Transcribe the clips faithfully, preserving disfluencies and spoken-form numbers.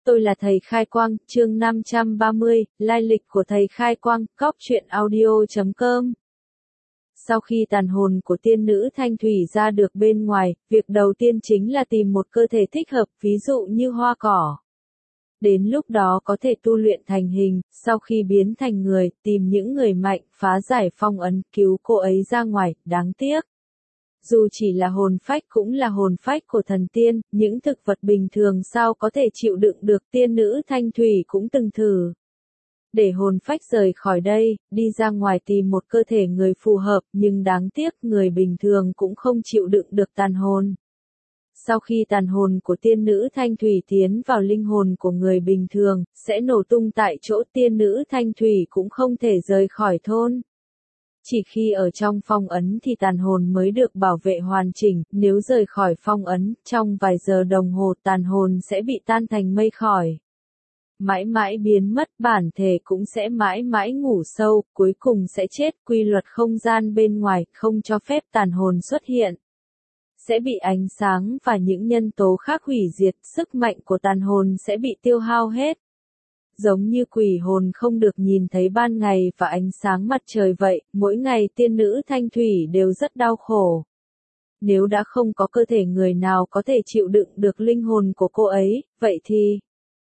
Tôi là thầy Khai Quang, chương năm trăm ba mươi, lai lịch của thầy Khai Quang, cóc truyện audio chấm com. Sau khi tàn hồn của tiên nữ Thanh Thủy ra được bên ngoài, việc đầu tiên chính là tìm một cơ thể thích hợp, ví dụ như hoa cỏ. Đến lúc đó có thể tu luyện thành hình, sau khi biến thành người, tìm những người mạnh, phá giải phong ấn, cứu cô ấy ra ngoài, đáng tiếc. Dù chỉ là hồn phách cũng là hồn phách của thần tiên, những thực vật bình thường sao có thể chịu đựng được, tiên nữ Thanh Thủy cũng từng thử. Để hồn phách rời khỏi đây, đi ra ngoài tìm một cơ thể người phù hợp, nhưng đáng tiếc người bình thường cũng không chịu đựng được tàn hồn. Sau khi tàn hồn của tiên nữ Thanh Thủy tiến vào linh hồn của người bình thường, sẽ nổ tung tại chỗ, tiên nữ Thanh Thủy cũng không thể rời khỏi thôn. Chỉ khi ở trong phong ấn thì tàn hồn mới được bảo vệ hoàn chỉnh, nếu rời khỏi phong ấn, trong vài giờ đồng hồ tàn hồn sẽ bị tan thành mây khói. Mãi mãi biến mất, bản thể cũng sẽ mãi mãi ngủ sâu, cuối cùng sẽ chết, quy luật không gian bên ngoài, không cho phép tàn hồn xuất hiện. Sẽ bị ánh sáng và những nhân tố khác hủy diệt, sức mạnh của tàn hồn sẽ bị tiêu hao hết. Giống như quỷ hồn không được nhìn thấy ban ngày và ánh sáng mặt trời vậy, mỗi ngày tiên nữ Thanh Thủy đều rất đau khổ. Nếu đã không có cơ thể người nào có thể chịu đựng được linh hồn của cô ấy, vậy thì...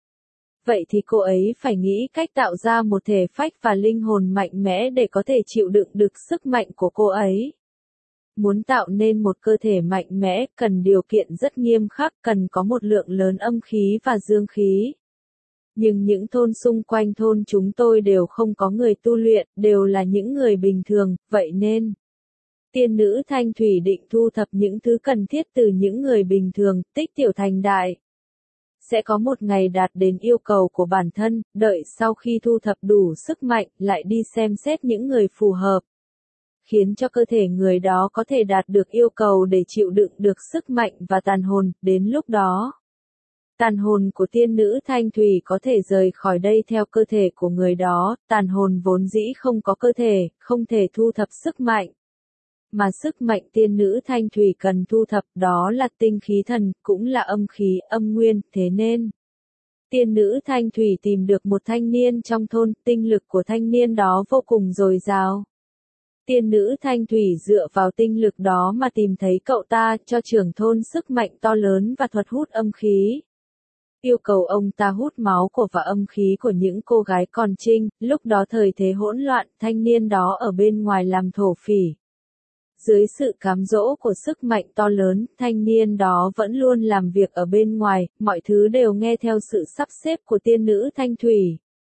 Vậy thì cô ấy phải nghĩ cách tạo ra một thể phách và linh hồn mạnh mẽ để có thể chịu đựng được sức mạnh của cô ấy. Muốn tạo nên một cơ thể mạnh mẽ, cần điều kiện rất nghiêm khắc, cần có một lượng lớn âm khí và dương khí. Nhưng những thôn xung quanh thôn chúng tôi đều không có người tu luyện, đều là những người bình thường, vậy nên tiên nữ Thanh Thủy định thu thập những thứ cần thiết từ những người bình thường, tích tiểu thành đại. Sẽ có một ngày đạt đến yêu cầu của bản thân, đợi sau khi thu thập đủ sức mạnh, lại đi xem xét những người phù hợp. Khiến cho cơ thể người đó có thể đạt được yêu cầu để chịu đựng được sức mạnh và tàn hồn, đến lúc đó. Tàn hồn của tiên nữ Thanh Thủy có thể rời khỏi đây theo cơ thể của người đó, tàn hồn vốn dĩ không có cơ thể, không thể thu thập sức mạnh. Mà sức mạnh tiên nữ Thanh Thủy cần thu thập đó là tinh khí thần, cũng là âm khí, âm nguyên, thế nên. Tiên nữ Thanh Thủy tìm được một thanh niên trong thôn, tinh lực của thanh niên đó vô cùng dồi dào. Tiên nữ Thanh Thủy dựa vào tinh lực đó mà tìm thấy cậu ta, cho trưởng thôn sức mạnh to lớn và thuật hút âm khí. Yêu cầu ông ta hút máu của và âm khí của những cô gái còn trinh, lúc đó thời thế hỗn loạn, thanh niên đó ở bên ngoài làm thổ phỉ. Dưới sự cám dỗ của sức mạnh to lớn, thanh niên đó vẫn luôn làm việc ở bên ngoài, mọi thứ đều nghe theo sự sắp xếp của tiên nữ Thanh Thủy.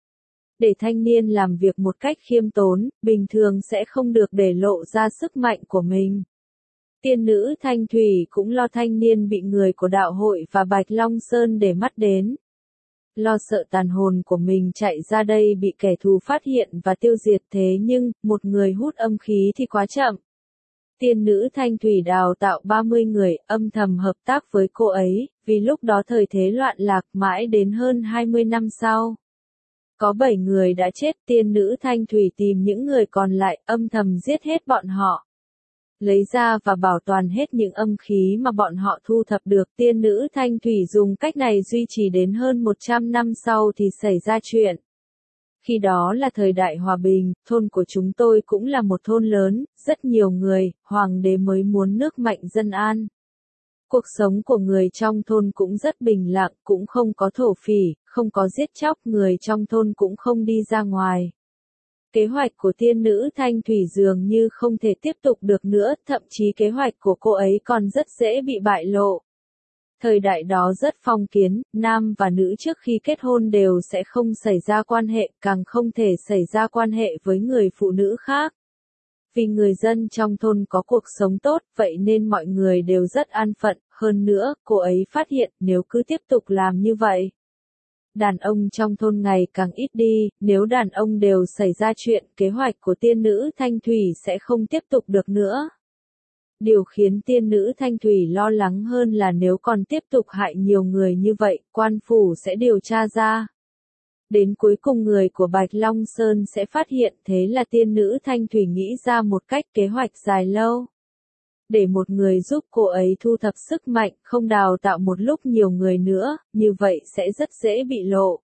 Để thanh niên làm việc một cách khiêm tốn, bình thường sẽ không được để lộ ra sức mạnh của mình. Tiên nữ Thanh Thủy cũng lo thanh niên bị người của đạo hội và Bạch Long Sơn để mắt đến. Lo sợ tàn hồn của mình chạy ra đây bị kẻ thù phát hiện và tiêu diệt, thế nhưng, một người hút âm khí thì quá chậm. Tiên nữ Thanh Thủy đào tạo ba mươi người, âm thầm hợp tác với cô ấy, vì lúc đó thời thế loạn lạc mãi đến hơn hai mươi năm sau. Có bảy người đã chết, tiên nữ Thanh Thủy tìm những người còn lại, âm thầm giết hết bọn họ. Lấy ra và bảo toàn hết những âm khí mà bọn họ thu thập được, tiên nữ Thanh Thủy dùng cách này duy trì đến hơn một trăm năm sau thì xảy ra chuyện. Khi đó là thời đại hòa bình, thôn của chúng tôi cũng là một thôn lớn, rất nhiều người, hoàng đế mới muốn nước mạnh dân an. Cuộc sống của người trong thôn cũng rất bình lặng, cũng không có thổ phỉ, không có giết chóc, người trong thôn cũng không đi ra ngoài. Kế hoạch của tiên nữ Thanh Thủy dường như không thể tiếp tục được nữa, thậm chí kế hoạch của cô ấy còn rất dễ bị bại lộ. Thời đại đó rất phong kiến, nam và nữ trước khi kết hôn đều sẽ không xảy ra quan hệ, càng không thể xảy ra quan hệ với người phụ nữ khác. Vì người dân trong thôn có cuộc sống tốt, vậy nên mọi người đều rất an phận, hơn nữa, cô ấy phát hiện nếu cứ tiếp tục làm như vậy. Đàn ông trong thôn ngày càng ít đi, nếu đàn ông đều xảy ra chuyện, kế hoạch của tiên nữ Thanh Thủy sẽ không tiếp tục được nữa. Điều khiến tiên nữ Thanh Thủy lo lắng hơn là nếu còn tiếp tục hại nhiều người như vậy, quan phủ sẽ điều tra ra. Đến cuối cùng người của Bạch Long Sơn sẽ phát hiện, thế là tiên nữ Thanh Thủy nghĩ ra một cách kế hoạch dài lâu. để một người giúp cô ấy thu thập sức mạnh, không đào tạo một lúc nhiều người nữa, như vậy sẽ rất dễ bị lộ.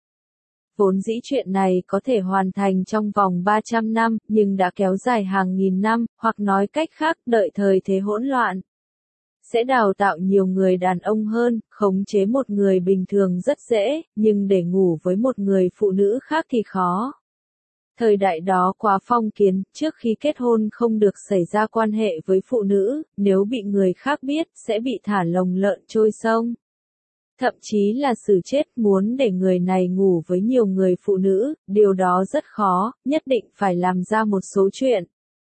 Vốn dĩ chuyện này có thể hoàn thành trong vòng ba trăm năm, nhưng đã kéo dài hàng nghìn năm, hoặc nói cách khác, đợi thời thế hỗn loạn. Sẽ đào tạo nhiều người đàn ông hơn, khống chế một người bình thường rất dễ, nhưng để ngủ với một người phụ nữ khác thì khó. Thời đại đó quá phong kiến, trước khi kết hôn không được xảy ra quan hệ với phụ nữ, nếu bị người khác biết, sẽ bị thả lồng lợn trôi sông. Thậm chí là xử chết. Muốn để người này ngủ với nhiều người phụ nữ, điều đó rất khó, nhất định phải làm ra một số chuyện.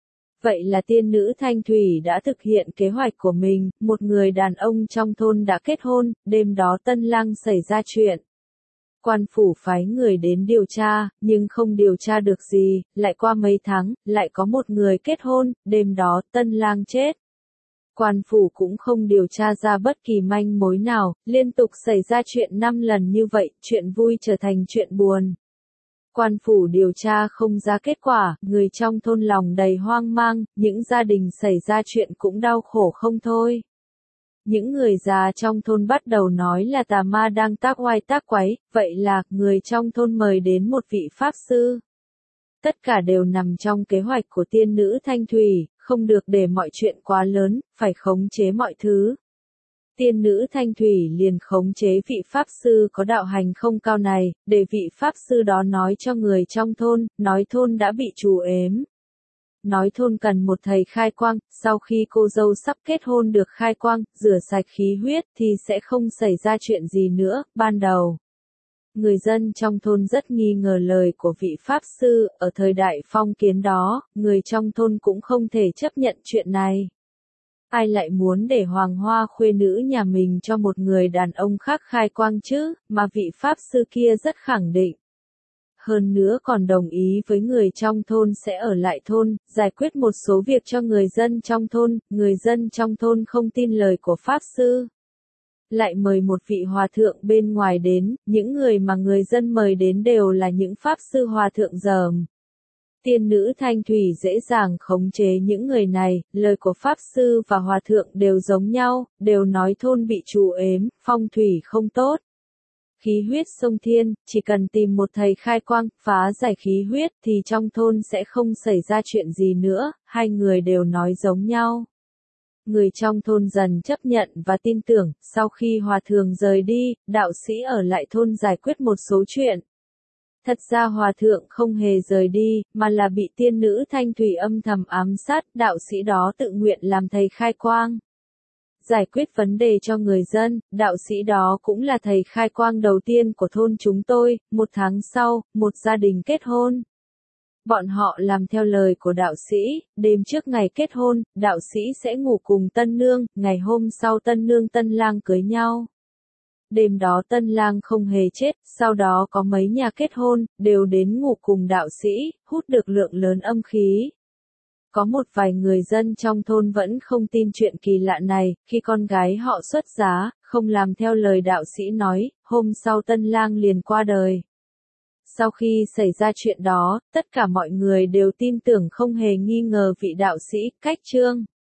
Vậy là tiên nữ Thanh Thủy đã thực hiện kế hoạch của mình, một người đàn ông trong thôn đã kết hôn, đêm đó tân lang xảy ra chuyện. Quan phủ phái người đến điều tra, nhưng không điều tra được gì, lại qua mấy tháng, lại có một người kết hôn, đêm đó tân lang chết. Quan phủ cũng không điều tra ra bất kỳ manh mối nào, liên tục xảy ra chuyện năm lần như vậy, chuyện vui trở thành chuyện buồn. Quan phủ điều tra không ra kết quả, người trong thôn lòng đầy hoang mang, những gia đình xảy ra chuyện cũng đau khổ không thôi. Những người già trong thôn bắt đầu nói là tà ma đang tác oai tác quái, vậy là, người trong thôn mời đến một vị pháp sư. Tất cả đều nằm trong kế hoạch của tiên nữ Thanh Thủy, không được để mọi chuyện quá lớn, phải khống chế mọi thứ. Tiên nữ Thanh Thủy liền khống chế vị pháp sư có đạo hành không cao này, để vị pháp sư đó nói cho người trong thôn, nói thôn đã bị trù ếm. Nói thôn cần một thầy khai quang, sau khi cô dâu sắp kết hôn được khai quang, rửa sạch khí huyết thì sẽ không xảy ra chuyện gì nữa. Ban đầu, người dân trong thôn rất nghi ngờ lời của vị pháp sư, ở thời đại phong kiến đó, người trong thôn cũng không thể chấp nhận chuyện này. Ai lại muốn để hoàng hoa khuê nữ nhà mình cho một người đàn ông khác khai quang chứ, mà vị pháp sư kia rất khẳng định. Hơn nữa còn đồng ý với người trong thôn sẽ ở lại thôn, giải quyết một số việc cho người dân trong thôn, người dân trong thôn không tin lời của pháp sư. Lại mời một vị hòa thượng bên ngoài đến, những người mà người dân mời đến đều là những pháp sư hòa thượng dởm. Tiên nữ Thanh Thủy dễ dàng khống chế những người này, lời của pháp sư và hòa thượng đều giống nhau, đều nói thôn bị trù ếm, phong thủy không tốt. Khí huyết sông thiên, chỉ cần tìm một thầy khai quang, phá giải khí huyết thì trong thôn sẽ không xảy ra chuyện gì nữa, hai người đều nói giống nhau. Người trong thôn dần chấp nhận và tin tưởng, sau khi hòa thượng rời đi, đạo sĩ ở lại thôn giải quyết một số chuyện. Thật ra hòa thượng không hề rời đi, mà là bị tiên nữ Thanh Thủy âm thầm ám sát, đạo sĩ đó tự nguyện làm thầy khai quang. Giải quyết vấn đề cho người dân, đạo sĩ đó cũng là thầy khai quang đầu tiên của thôn chúng tôi. Một tháng sau, một gia đình kết hôn. Bọn họ làm theo lời của đạo sĩ, đêm trước ngày kết hôn, đạo sĩ sẽ ngủ cùng tân nương, ngày hôm sau tân nương tân lang cưới nhau. Đêm đó tân lang không hề chết, sau đó có mấy nhà kết hôn, đều đến ngủ cùng đạo sĩ, hút được lượng lớn âm khí. Có một vài người dân trong thôn vẫn không tin chuyện kỳ lạ này, khi con gái họ xuất giá, không làm theo lời đạo sĩ nói, hôm sau tân lang liền qua đời. Sau khi xảy ra chuyện đó, tất cả mọi người đều tin tưởng không hề nghi ngờ vị đạo sĩ. Cách chương